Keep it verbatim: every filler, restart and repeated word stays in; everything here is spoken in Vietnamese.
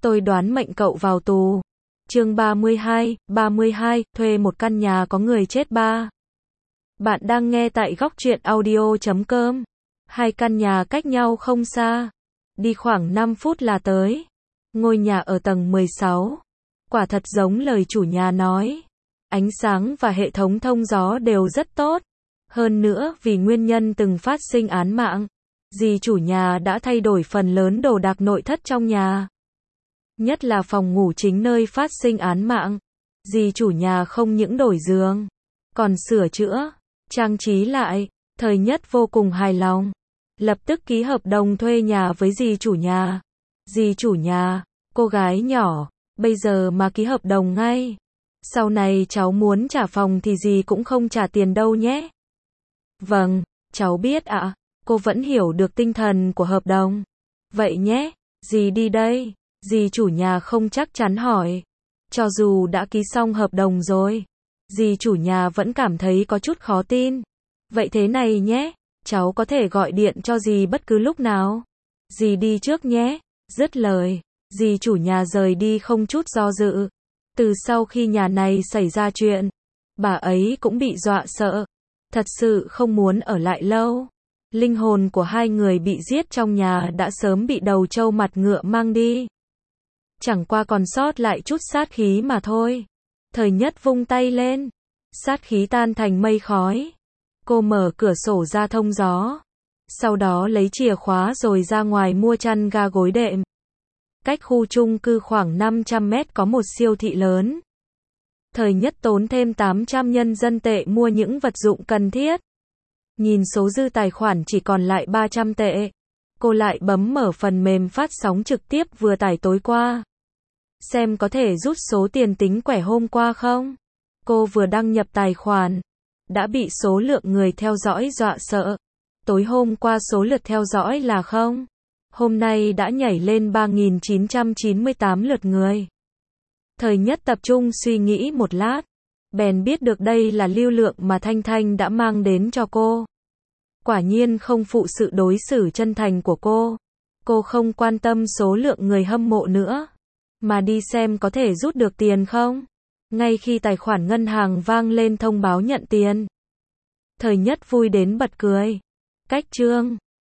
Tôi đoán mệnh cậu vào tù. Chương ba mươi hai, ba mươi hai, thuê một căn nhà có người chết ba. Bạn đang nghe tại góc truyện audio chấm com. Hai căn nhà cách nhau không xa. Đi khoảng năm phút là tới. Ngôi nhà ở tầng mười sáu. Quả thật giống lời chủ nhà nói. Ánh sáng và hệ thống thông gió đều rất tốt. Hơn nữa, vì nguyên nhân từng phát sinh án mạng, dì chủ nhà đã thay đổi phần lớn đồ đạc nội thất trong nhà. Nhất là phòng ngủ chính nơi phát sinh án mạng. Dì chủ nhà không những đổi giường, còn sửa chữa, trang trí lại. Thời Nhất vô cùng hài lòng. Lập tức ký hợp đồng thuê nhà với dì chủ nhà. Dì chủ nhà, cô gái nhỏ, bây giờ mà ký hợp đồng ngay. Sau này cháu muốn trả phòng thì dì cũng không trả tiền đâu nhé. Vâng, cháu biết ạ. À. Cô vẫn hiểu được tinh thần của hợp đồng. Vậy nhé, dì đi đây. Dì chủ nhà không chắc chắn hỏi. Cho dù đã ký xong hợp đồng rồi, dì chủ nhà vẫn cảm thấy có chút khó tin. Vậy thế này nhé, cháu có thể gọi điện cho dì bất cứ lúc nào. Dì đi trước nhé. Dứt lời, dì chủ nhà rời đi không chút do dự. Từ sau khi nhà này xảy ra chuyện, bà ấy cũng bị dọa sợ. Thật sự không muốn ở lại lâu. Linh hồn của hai người bị giết trong nhà đã sớm bị đầu trâu mặt ngựa mang đi. Chẳng qua còn sót lại chút sát khí mà thôi. Thời Nhất vung tay lên. Sát khí tan thành mây khói. Cô mở cửa sổ ra thông gió. Sau đó lấy chìa khóa rồi ra ngoài mua chăn ga gối đệm. Cách khu chung cư khoảng năm trăm mét có một siêu thị lớn. Thời Nhất tốn thêm tám trăm nhân dân tệ mua những vật dụng cần thiết. Nhìn số dư tài khoản chỉ còn lại ba trăm tệ. Cô lại bấm mở phần mềm phát sóng trực tiếp vừa tải tối qua. Xem có thể rút số tiền tính quẻ hôm qua không? Cô vừa đăng nhập tài khoản, đã bị số lượng người theo dõi dọa sợ. Tối hôm qua số lượt theo dõi là không. Hôm nay đã nhảy lên ba nghìn chín trăm chín mươi tám lượt người. Thời Nhất tập trung suy nghĩ một lát. Bèn biết được đây là lưu lượng mà Thanh Thanh đã mang đến cho cô. Quả nhiên không phụ sự đối xử chân thành của cô. Cô không quan tâm số lượng người hâm mộ nữa, mà đi xem có thể rút được tiền không. Ngay khi tài khoản ngân hàng vang lên thông báo nhận tiền, Thời Nhất vui đến bật cười. Cách chương